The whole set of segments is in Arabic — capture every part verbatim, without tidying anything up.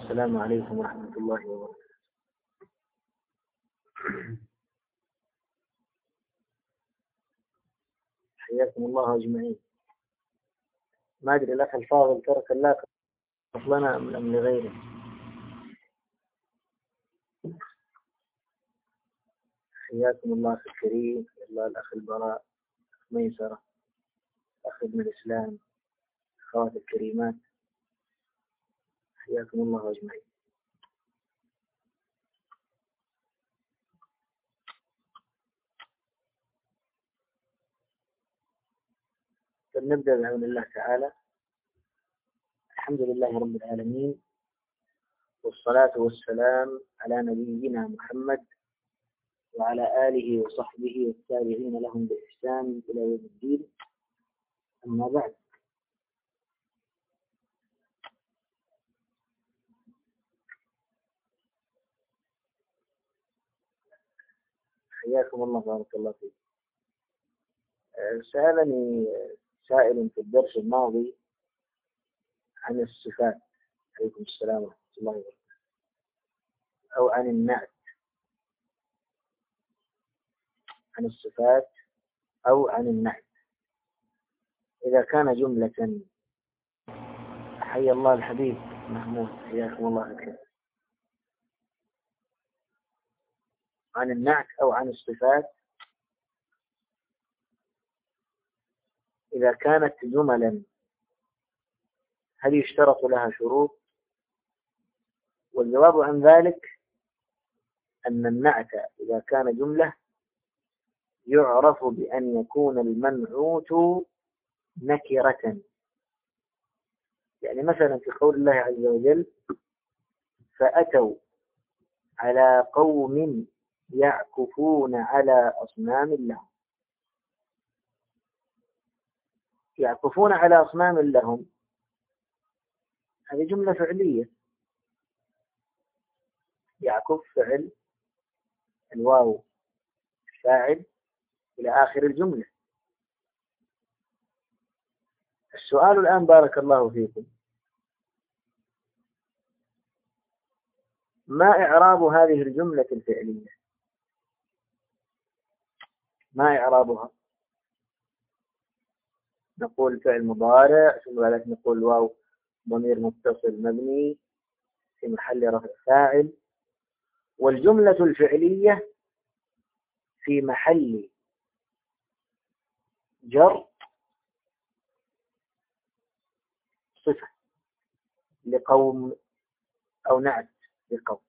السلام عليكم ورحمة الله وبركاته. حياكم الله أجمعين. ما أدري الأخ الفاضل ترك اللاقة لنا أم لغيره. حياكم الله أخي الكريم، الله الأخ البراء، ميسرة، أخ ابن الإسلام، أخوات الكريمات، حياكم الله أجمعين. فلنبدأ بعون الله تعالى. الحمد لله رب العالمين، والصلاة والسلام على نبينا محمد وعلى آله وصحبه والتابعين لهم بإحسان إلى يوم الدين. أما بعد، حياكم الله، بارك الله فيك. سألني سائل في الدرس الماضي عن الصفات، عليكم السلام ورحمة الله وبركاته، أو عن النعت، عن الصفات أو عن النعت. إذا كان جملة، حي الله الحبيب محمود، حياكم الله بك، عن النعت أو عن الصفات، إذا كانت جملا هل يشترط لها شروط؟ والجواب عن ذلك أن النعت إذا كان جملة يعرف بأن يكون المنعوت نكرة. يعني مثلا في قول الله عز وجل: فأتوا على قوم يعكفون على أصنام لهم. يعكفون على أصنام لهم، هذه جملة فعلية. يعكف فعل، الواو فاعل إلى آخر الجملة. السؤال الآن بارك الله فيكم: ما إعراب هذه الجملة الفعلية؟ ما إعرابها؟ نقول فعل مضارع، ثم بعد نقول واو ضمير متصل مبني في محل رفع فاعل، والجملة الفعلية في محل جر صفة لقوم أو نعت لقوم.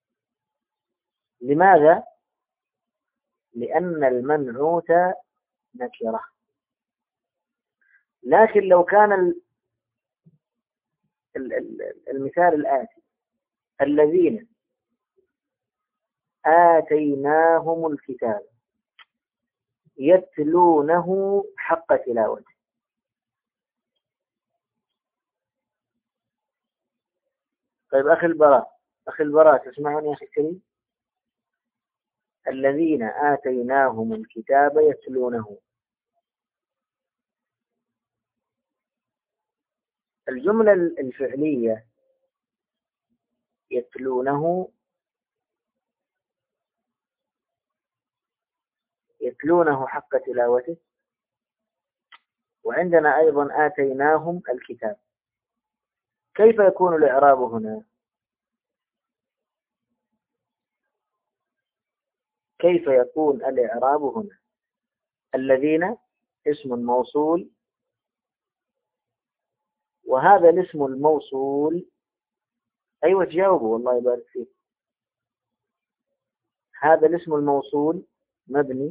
لماذا؟ لأن المنعوت نكرة. لكن لو كان المثال الآتي: الذين آتيناهم الكتاب يتلونه حق تلاوته. طيب أخي البراء، أخي البراء تسمعني يا أخي الكريم؟ الذين آتيناهم الكتاب يتلونه، الجملة الفعلية يتلونه، يتلونه حق تلاوته، وعندنا أيضا آتيناهم الكتاب. كيف يكون الإعراب هنا؟ كيف يكون الإعراب هنا؟ الذين اسم موصول، وهذا الاسم الموصول، أيوة تجاوبوا والله يبارك فيك، هذا الاسم الموصول مبني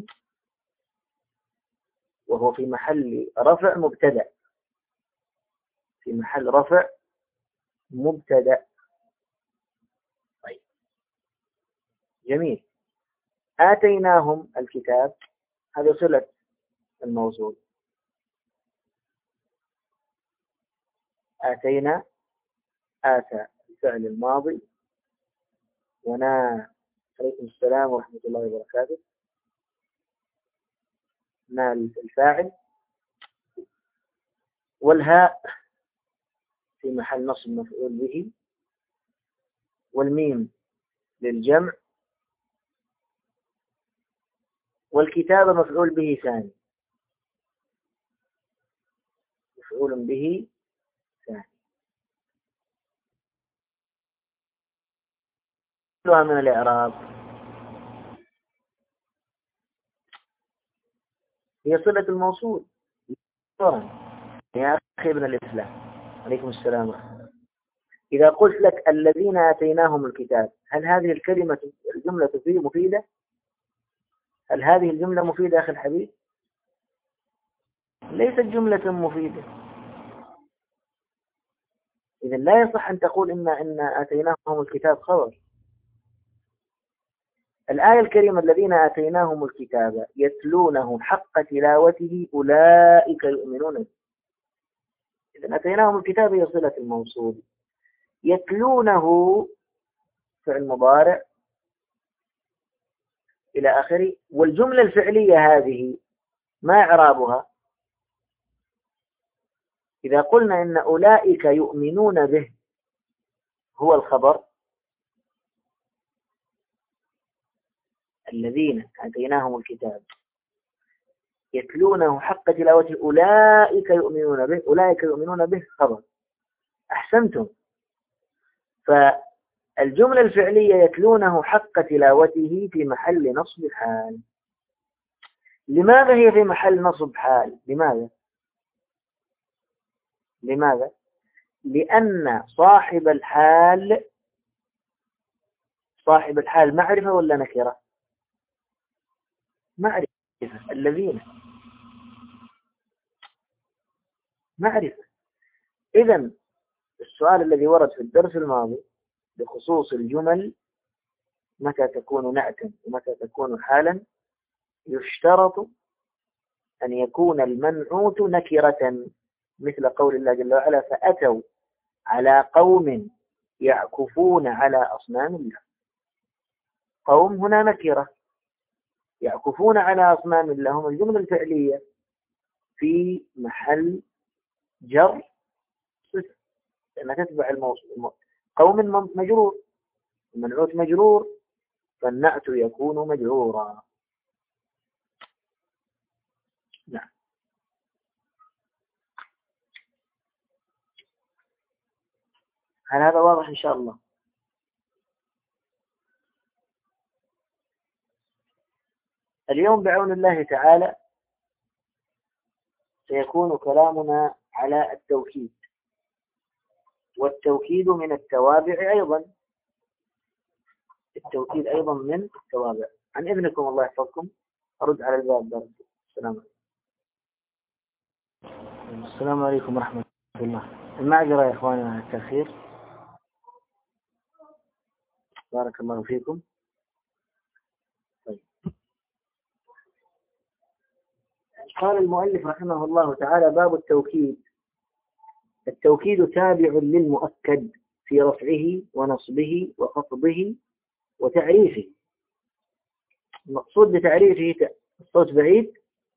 وهو في محل رفع مبتدأ، في محل رفع مبتدأ. طيب جميل. آتيناهم الكتاب، هذا صلة الموصول. آتينا، آتى الفعل الماضي، ونا، عليكم السلام ورحمة الله وبركاته، نال الفاعل، والهاء في محل نصب مفعول به، والميم للجمع، والكتابة مفعول به ثاني، مفعول به ثاني. كلها من الإعراب هي صلة الموصول. يا أخي ابن الإسلام، عليكم السلام ورحمة الله. إذا قلت لك الذين آتيناهم الكتاب، هل هذه الكلمة الجملة فيه مفيدة؟ هل هذه الجملة مفيدة أخي الحبيب؟ ليست جملة مفيدة. إذا لا يصح أن تقول إن إن آتيناهم الكتاب خبر. الآية الكريمة الذين آتيناهم الكتاب يتلونه حق تلاوته أولئك يؤمنون به. إذا آتيناهم الكتاب هي صلة الموصول. يتلونه فعل مضارع إلى آخره. والجملة الفعلية هذه ما إعرابها؟ إذا قلنا إن أولئك يؤمنون به هو الخبر، الذين آتيناهم الكتاب يتلونه حق تلاوته أولئك يؤمنون به، أولئك يؤمنون به خبر. أحسنتم. فالجملة الفعلية يتلونه حق تلاوته في محل نصب حال. لماذا هي في محل نصب حال؟ لماذا؟ لماذا؟ لأن صاحب الحال صاحب الحال معرفة ولا نكرة؟ معرفة. الذين معرفة. إذن السؤال الذي ورد في الدرس الماضي بخصوص الجمل متى تكون نعتا ومتى تكون حالا، يشترط أن يكون المنعوت نكرة، مثل قول الله جل وعلا فأتوا على قوم يعكفون على أصنام الله. قوم هنا نكرة، يعكفون على أصنام الله هم الجملة الفعلية في محل جر صفة لأنها تتبع الموصول. قوم مجرور، المنعوت مجرور، فالنعت يكون مجرورا. نعم. هل هذا واضح إن شاء الله؟ اليوم بعون الله تعالى سيكون كلامنا على التوكيد، والتوكيد من التوابع أيضا، التوكيد أيضا من التوابع. عن ابنكم الله يحفظكم أرد على الباب بارك. السلام عليكم. السلام عليكم ورحمة الله. المعذرة يا إخواني على التأخير. بارك الله فيكم. طيب. قال المؤلف رحمه الله تعالى باب التوكيد. التوكيد تابع للمؤكد في رفعه ونصبه وخفضه وتعريفه. المقصود بتعريفه الصوت بعيد،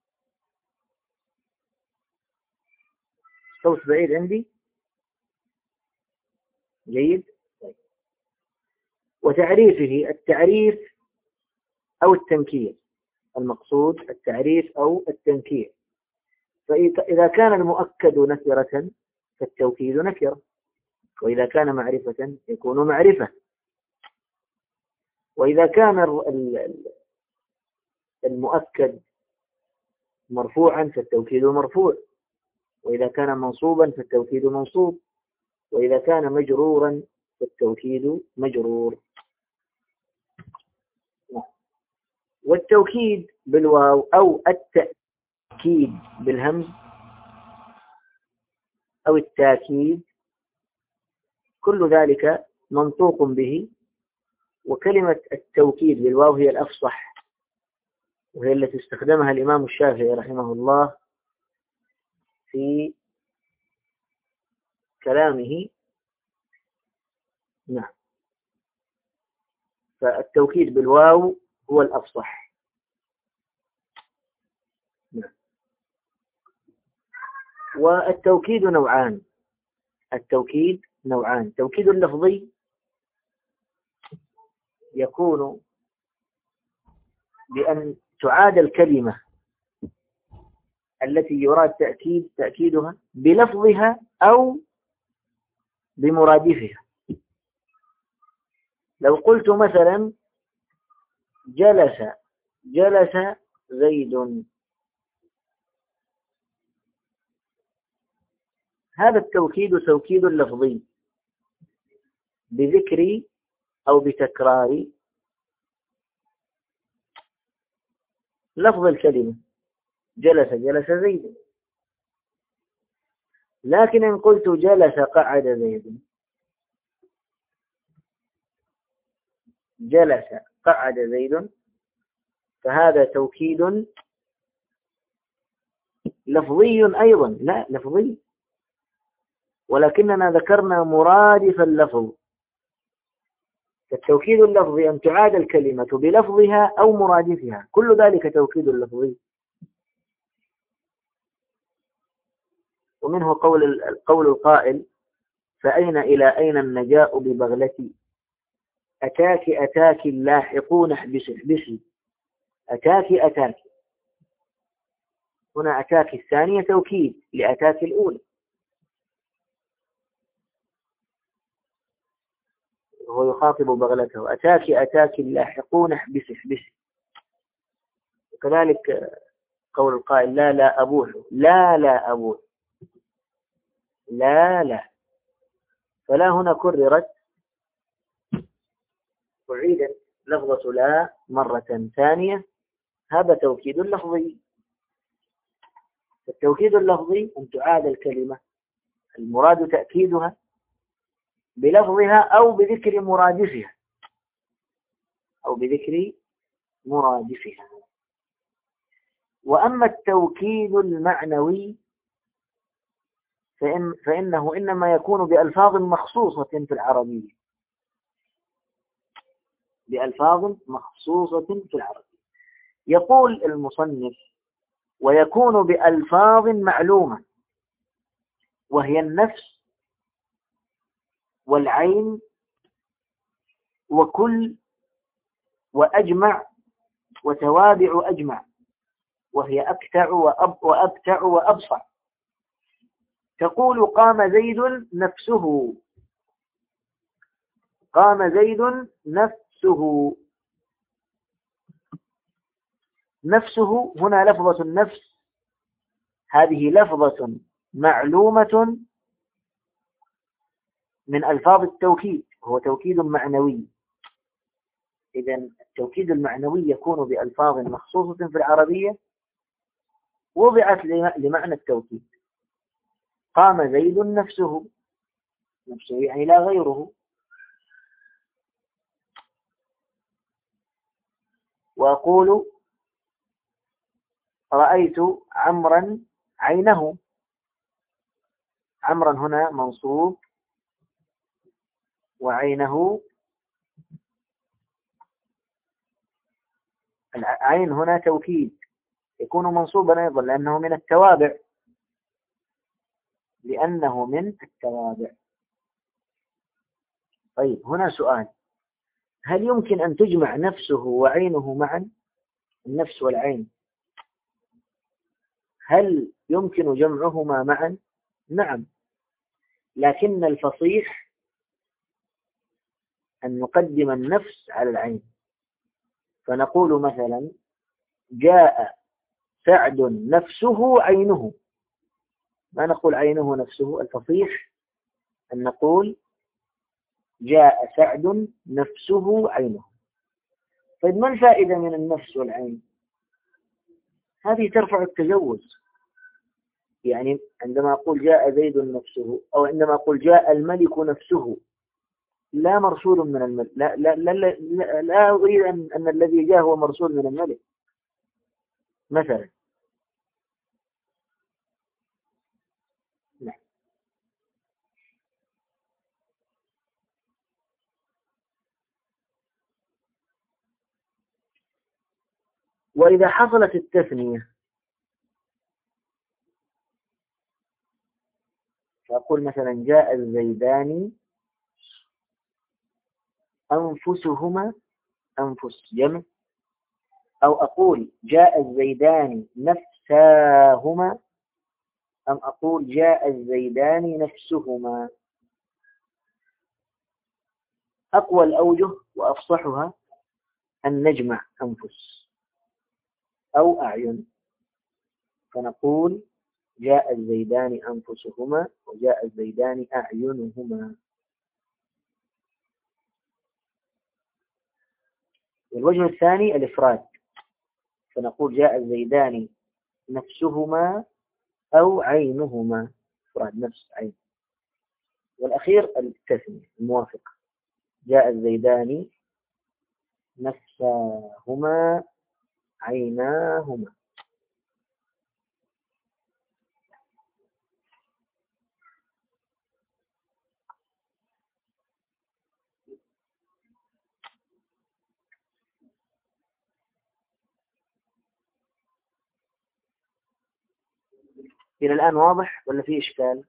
الصوت بعيد عندي جيد. وتعريفه التعريف أو التنكير، المقصود التعريف أو التنكير. فإذا كان المؤكد نكرة فالتوكيد نكرة، وإذا كان معرفة يكون معرفة، وإذا كان المؤكد مرفوعا فالتوكيد مرفوع، وإذا كان منصوبا فالتوكيد منصوب، وإذا كان مجرورا فالتوكيد مجرور. والتوكيد بالواو أو التأكيد بالهمز أو التأكيد كل ذلك منطوق به. وكلمة التوكيد بالواو هي الأفصح، وهي التي استخدمها الإمام الشافعي رحمه الله في كلامه. نعم. فالتوكيد بالواو هو الأفصح. نعم. والتوكيد نوعان. التوكيد نوعان: توكيد لفظي يكون بأن تعاد الكلمة التي يراد تأكيد تأكيدها بلفظها أو بمرادفها. لو قلت مثلا جلس جلس زيد، هذا التوكيد توكيد لفظي بذكر أو بتكرار لفظ الكلمة جلس جلس زيد. لكن إن قلت جلس قعد زيد، جلس قعد زيد، فهذا توكيد لفظي أيضا، لا لفظي، ولكننا ذكرنا مرادف اللفظ. التوكيد اللفظي أن تعاد الكلمة بلفظها أو مرادفها، كل ذلك توكيد لفظي. ومنه قول القول القائل: فأين إلى أين النجاء ببغلتي، أتاك أتاك اللاحقون احبسي احبسي، أتاك أتاك. هنا أتاك الثانية توكيد لأتاك الأولى، وهو يخاطب بغلته: أتاك أتاك اللاحقون احبسي احبسي. وكذلك قول القائل: لا لا أبوح، لا لا أبوح، لا لا. فلا هنا كررت وعيدت لفظة لا مرة ثانية، هذا توكيد لفظي. التوكيد اللفظي أن تعاد الكلمة المراد تأكيدها بلفظها أو بذكر مرادفها أو بذكر مرادفها. وأما التوكيد المعنوي فإن فإنه إنما يكون بألفاظ مخصوصة في العربية، بألفاظ مخصوصة في العربية. يقول المصنف: ويكون بألفاظ معلومة، وهي النفس والعين وكل وأجمع وتوابع أجمع، وهي أكتع وأب وأبتع وأبصع. تقول قام زيد نفسه، قام زيد نفسه. نفسه هنا لفظة النفس، هذه لفظة معلومة من ألفاظ التوكيد، هو توكيد معنوي. إذن التوكيد المعنوي يكون بألفاظ مخصوصة في العربية وضعت لمعنى التوكيد. قام زيد نفسه، نفسه يعني لا غيره. وأقول رأيت عمرا عينه، عمرا هنا منصوب وعينه، العين هنا توكيد يكون منصوبا أيضا لأنه من التوابع، لأنه من التوابع. طيب هنا سؤال: هل يمكن أن تجمع نفسه وعينه معا؟ النفس والعين هل يمكن جمعهما معا؟ نعم، لكن الفصيح أن نقدم النفس على العين، فنقول مثلا جاء سعد نفسه عينه، ما نقول عينه نفسه. الفصيح أن نقول جاء سعد نفسه عينه. طيب ما الفائدة من النفس والعين؟ هذه ترفع التجوز. يعني عندما أقول جاء زيد نفسه، أو عندما أقول جاء الملك نفسه، لا مرسول من الملك، لا لا لا لا, لا, لا أريد أن, أن الذي جاء هو مرسول من الملك مثلا. لا. وإذا حصلت التثنية فأقول مثلا جاء الزيدان أنفسهما أنفس جمع، أو أقول جاء الزيدان نفساهما، أم أقول جاء الزيدان نفسهما. أقوى الأوجه وأفصحها أن نجمع أنفس أو أعين، فنقول جاء الزيدان أنفسهما وجاء الزيدان أعينهما. الوجه الثاني الإفراد، فنقول جاء الزيدان نفسهما أو عينهما، إفراد نفس عين. والأخير التثنية الموافق، جاء الزيدان نفساهما عيناهما. إلى الآن واضح ولا في إشكال؟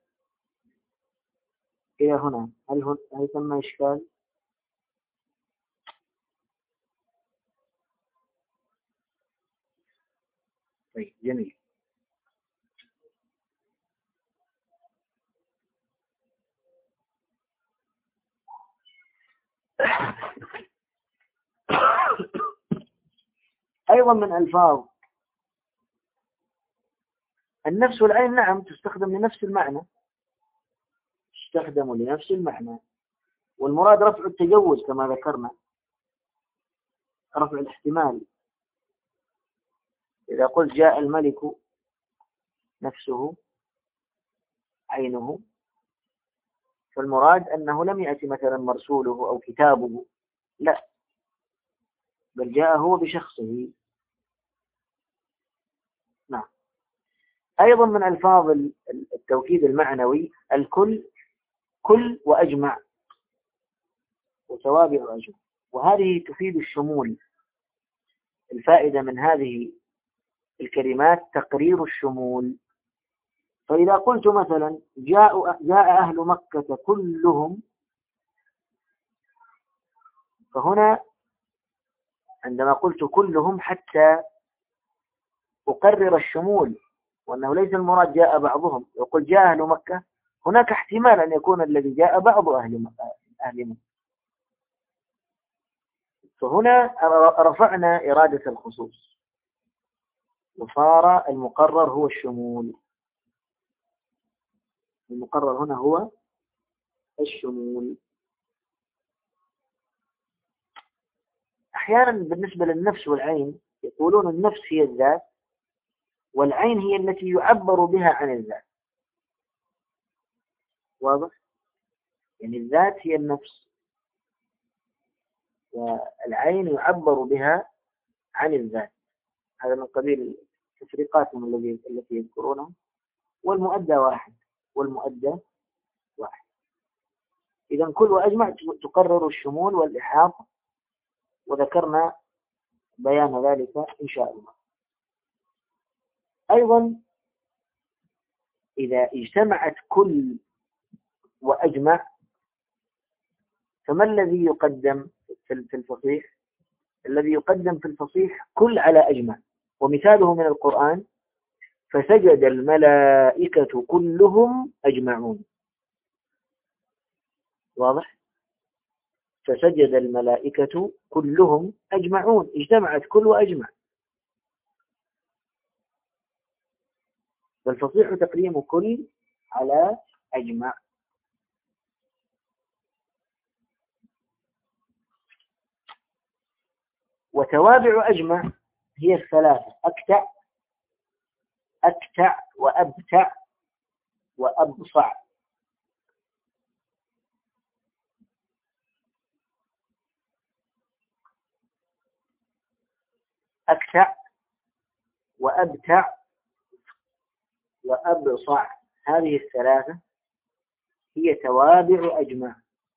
إلى هنا هل هل, هل ثم إشكال؟ طيب جميل. أيضا من ألفاظ النفس والعين، نعم تستخدم لنفس المعنى، تستخدم لنفس المعنى، والمراد رفع التجوز كما ذكرنا، رفع الاحتمال. إذا قلت جاء الملك نفسه عينه، فالمراد أنه لم يأتي مثلا مرسوله أو كتابه، لا، بل جاء هو بشخصه. نعم. أيضا من ألفاظ التوكيد المعنوي الكل، كل وأجمع وتوابع أجمع، وهذه تفيد الشمول. الفائدة من هذه الكلمات تقرير الشمول. فإذا قلت مثلا جاء, جاء أهل مكة كلهم، فهنا عندما قلت كلهم حتى أقرر الشمول، وأنه ليس المراد جاء بعضهم. يقول جاء أهل مكة، هناك احتمال أن يكون الذي جاء بعض أهل مكة، فهنا رفعنا إرادة الخصوص وصار المقرر هو الشمول. المقرر هنا هو الشمول. أحيانا بالنسبة للنفس والعين يقولون النفس هي الذات، والعين هي التي يعبر بها عن الذات. واضح؟ يعني الذات هي النفس، والعين يعبر بها عن الذات. هذا من قبيل تفريقاتهم التي يذكرونها. والمؤدى واحد، والمؤدى واحد. إذا كل وأجمع تقرر الشمول والإحاطة، وذكرنا بيان ذلك إن شاء الله. أيضا إذا اجتمعت كل وأجمع، فما الذي يقدم في الفصيح؟ الذي يقدم في الفصيح كل على أجمع، ومثاله من القرآن فسجد الملائكة كلهم أجمعون. واضح؟ فسجد الملائكة كلهم أجمعون، اجتمعت كل وأجمع. فالفصيح تقديم كل على أجمع. وتوابع أجمع هي الثلاثة: أكتع أكتع وأبتع وأبصع. أكتع وأبتع وأبصع، هذه الثلاثة هي توابع أجمع.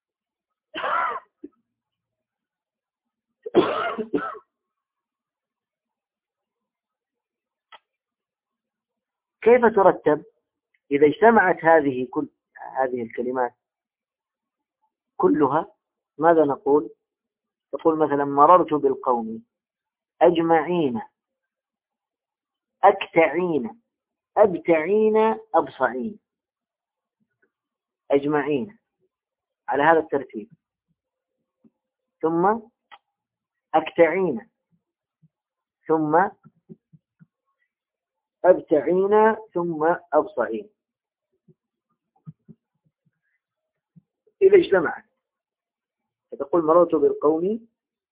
كيف ترتب؟ إذا اجتمعت هذه كل هذه الكلمات كلها، ماذا نقول؟ تقول مثلا مررت بالقوم أجمعين أكتعين أبتعين أبصعين. أجمعين على هذا الترتيب، ثم أكتعين، ثم أبتعين، ثم أبصعين. إذا اجتمعت فتقول مررت بالقوم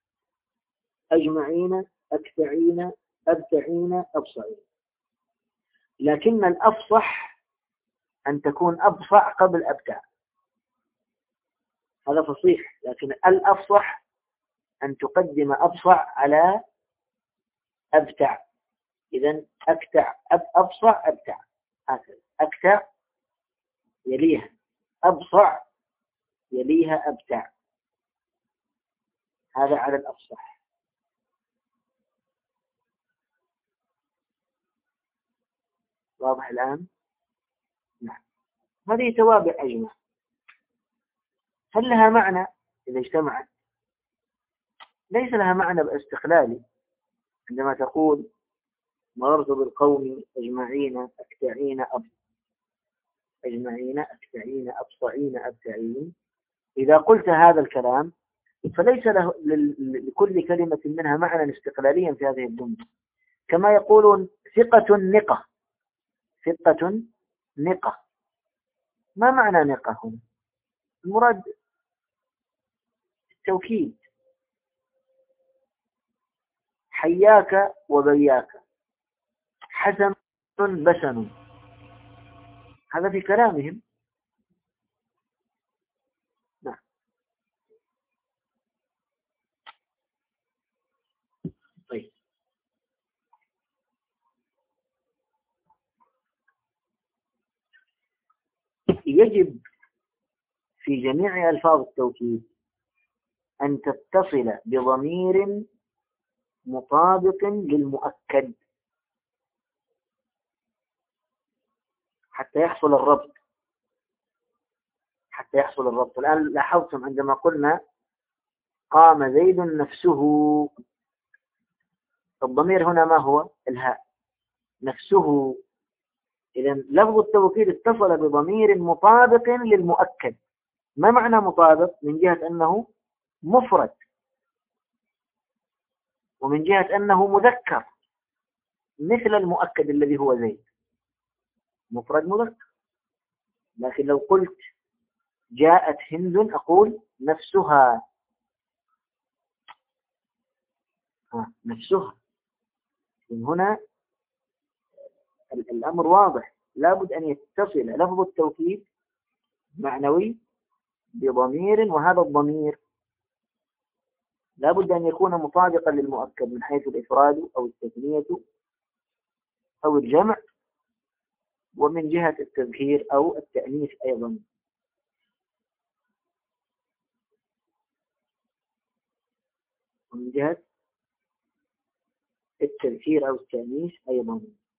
أجمعين أكتعين أبتعين أبصعين. لكن الأفصح أن تكون أبصع قبل أبتع، هذا فصيح. لكن الأفصح أن تقدم أبصع على أبتع. إذن أكتع أب أبصع أبتع، هكذا. أكتع يليها أبصع يليها أبتع، هذا على الأفصح. واضح الآن؟ نعم. هذه توابع أجمع. هل لها معنى إذا اجتمعت؟ ليس لها معنى باستقلالي. عندما تقول مررت بالقوم أجمعين أكتعين أب أجمعين أكتعين أبصعين أبتعين، إذا قلت هذا الكلام فليس له لكل كلمة منها معنى استقلاليا في هذه الجملة. كما يقولون ثقة نقة، ثقة نقة، ما معنى نقة هنا؟ المراد التوكيد. حياك وبياك، حسن بسن، هذا في كلامهم. نعم. طيب، يجب في جميع ألفاظ التوكيد أن تتصل بضمير مطابق للمؤكد حتى يحصل الربط. حتى يحصل الربط. الآن لاحظتم عندما قلنا قام زيد نفسه، الضمير هنا ما هو؟ الهاء، نفسه. إذن لفظ التوكيد اتصل بضمير مطابق للمؤكد. ما معنى مطابق؟ من جهة أنه مفرد، ومن جهة أنه مذكر مثل المؤكد الذي هو زيد، مفرد مذكر. لكن لو قلت جاءت هند أقول نفسها، ها نفسها. من هنا الأمر واضح، لابد أن يتصل لفظ التوكيد معنوي بضمير، وهذا الضمير لابد أن يكون مطابقا للمؤكد من حيث الإفراد أو التثنية أو الجمع، ومن جهة التذكير أو التأنيث أيضا. ومن جهة التذكير أو التأنيث أيضا.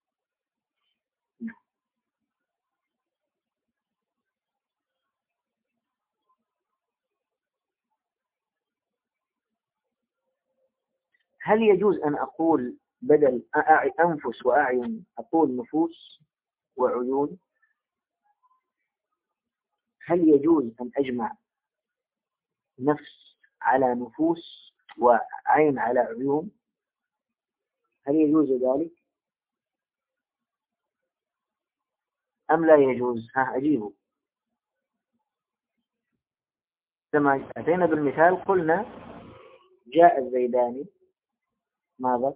هل يجوز أن أقول بدل أنفس وأعين أقول نفوس وعيون؟ هل يجوز أن أجمع نفس على نفوس وعين على عيون؟ هل يجوز ذلك أم لا يجوز؟ ها أجيبه. كما أتينا بالمثال قلنا جاء الزيداني، ماذا؟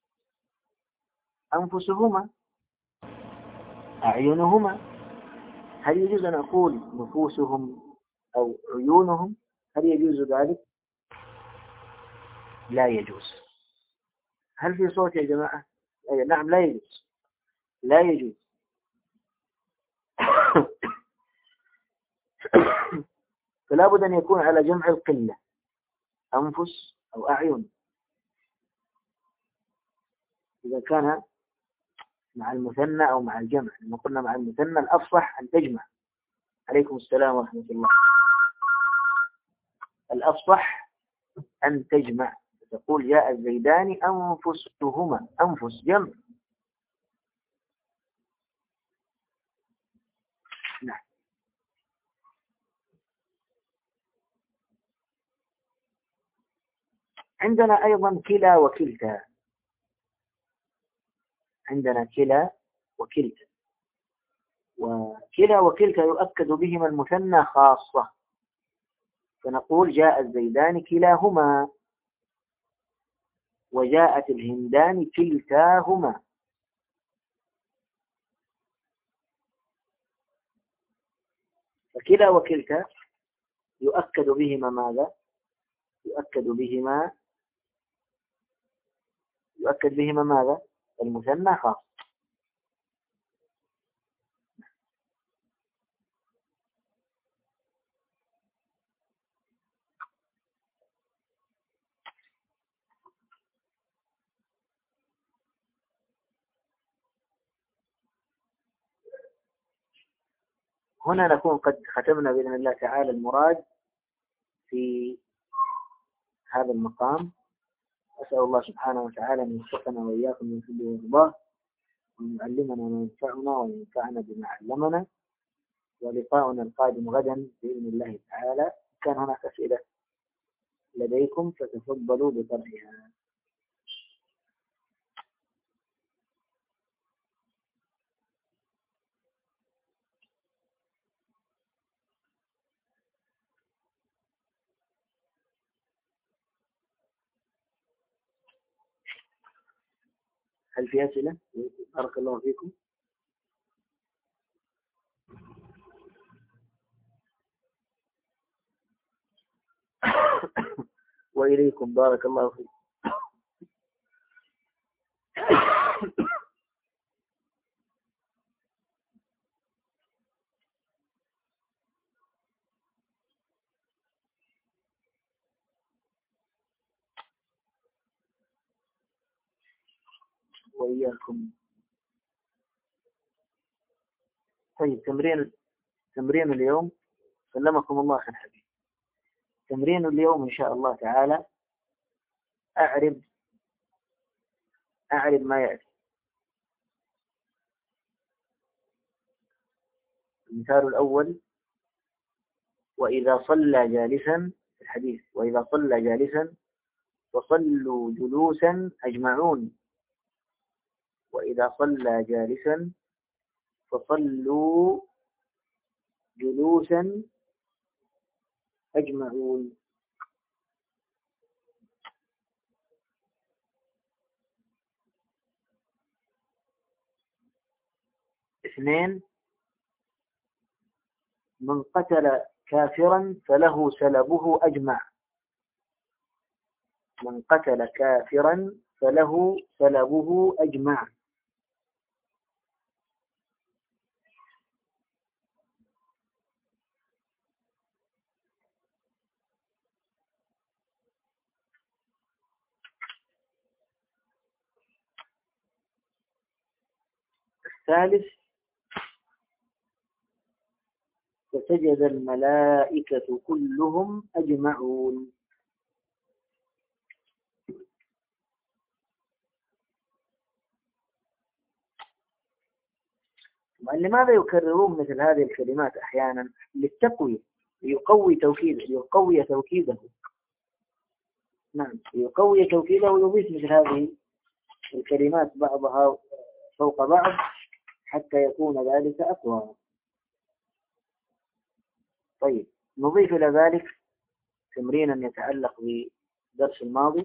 أنفسهما أعينهما. هل يجوز أن أقول نفوسهم أو عيونهم؟ هل يجوز ذلك؟ لا يجوز. هل في صوت يا جماعة؟ أي نعم، لا يجوز، لا يجوز. فلا بد أن يكون على جمع القلة، أنفس أو أعين. إذا كان مع المثنى أو مع الجمع، لما قلنا مع المثنى الأفصح أن تجمع. عليكم السلام ورحمة الله. الأفصح أن تجمع، تقول جاء الزيدان أنفسهما، أنفس جمع. نعم. عندنا أيضا كلا وكلتا، عندنا كلا وكلتا، وكلا وكلتا يؤكد بهما المثنى خاصة، فنقول جاء الزيدان كلاهما، وجاءت الهندان كلتاهما. فكلا وكلتا يؤكد بهما ماذا؟ يؤكد بهما يؤكد بهما ماذا؟ المثنى خاص. هنا نكون قد ختمنا بإذن الله تعالى المراد في هذا المقام. أسأل الله سبحانه وتعالى أن يوفقنا وإياكم من كل ويرضاه، وأن يعلمنا ما ينفعنا وينفعنا بما علمنا. ولقاؤنا القادم غدا بإذن الله تعالى. كان هناك أسئلة لديكم فتفضلوا بطرحها. هل في أسئلة؟ بارك الله فيكم. وإليكم بارك الله فيكم. وإياكم. طيب، تمرين تمرين اليوم. سلمكم الله خير حبيبي. تمرين اليوم إن شاء الله تعالى أعرب أعرب ما يأتي. المثال الأول: وإذا صلى جالسا، في الحديث وإذا صلى جالسا فصلوا جلوسا أجمعون. وإذا صلى جالسا فصلوا جلوسا أجمعون. اثنين: من قتل كافرا فله سلبه أجمع. من قتل كافرا فله سلبه أجمع. الثالث: فسجد الملائكة كلهم أجمعون. لماذا يكررون مثل هذه الكلمات أحيانا؟ للتقوية، ليقوي توكيده ليقوي توكيده نعم، ليقوي توكيده ويضيف مثل هذه الكلمات بعضها فوق بعض حتى يكون ذلك أقوى. طيب، نضيف إلى ذلك تمرينا يتعلق بالدرس الماضي.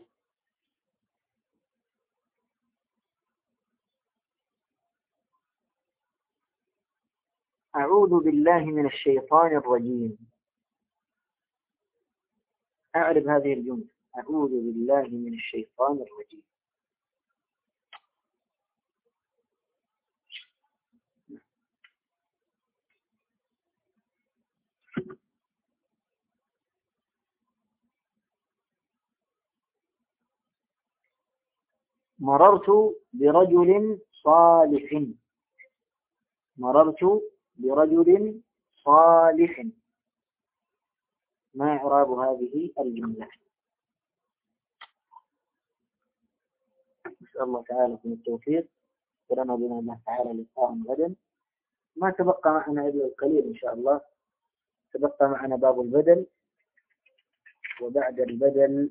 أعوذ بالله من الشيطان الرجيم. أعرف هذه الجملة: أعوذ بالله من الشيطان الرجيم. مررت برجل صالح. مررت برجل صالح. ما إعراب هذه الجملة؟ نسأل الله تعالى من التوفيق، ولنا بنا الله تعالى لقاء غدا. ما تبقى معنا إلا القليل إن شاء الله. تبقى معنا باب البدل، وبعد البدل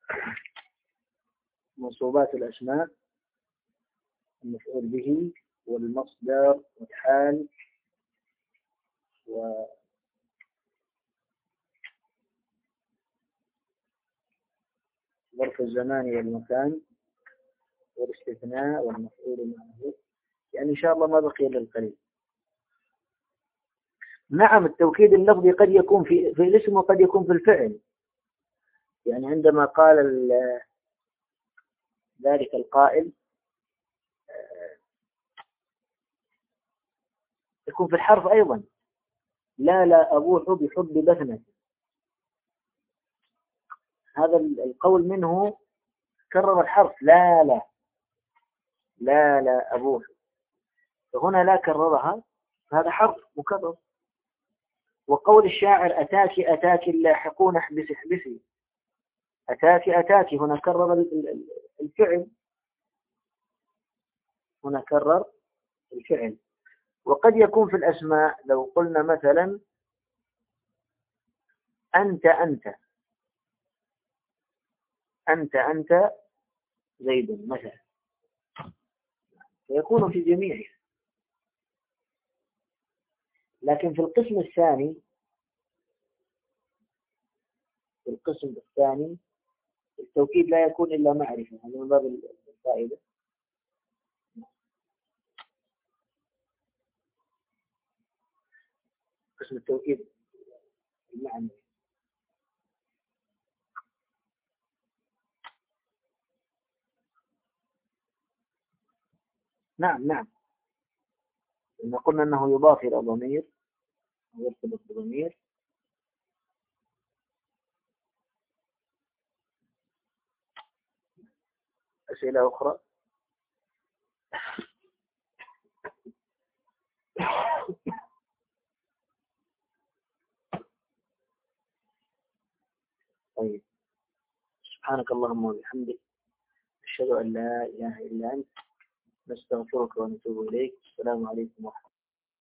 منصوبات الأسماء، المفعول به والمصدر والحال وظرف الزمان والمكان والاستثناء والمفعول معه. يعني إن شاء الله ما بقي إلا القليل. نعم، التوكيد اللفظي قد يكون في في الاسم وقد يكون في الفعل. يعني عندما قال ذلك القائل يكون في الحرف أيضا. لا لا أبوح بحب بثنة، هذا القول منه كرر الحرف لا لا لا لا أبوح، فهنا لا كررها، هذا حرف مكرر. وقول الشاعر أتاك أتاك اللاحقون احبسي احبسي، أتاك أتاك، هنا كرر الفعل، هنا كرر الفعل. وقد يكون في الأسماء لو قلنا مثلا أنت أنت أنت أنت زيد مثلا، فيكون في جميعه. لكن في القسم الثاني في القسم الثاني التوكيد لا يكون إلا معرفة، هذا من باب الفائدة. قسم التوكيد المعنى. نعم نعم، إن قلنا أنه يضاف إلى ضمير ويرتبط بضمير. أسئلة أخرى؟ طيب، سبحانك اللهم وبحمدك، أشهد أن لا إله إلا أنت، نستغفرك ونتوب إليك. السلام عليكم ورحمة الله.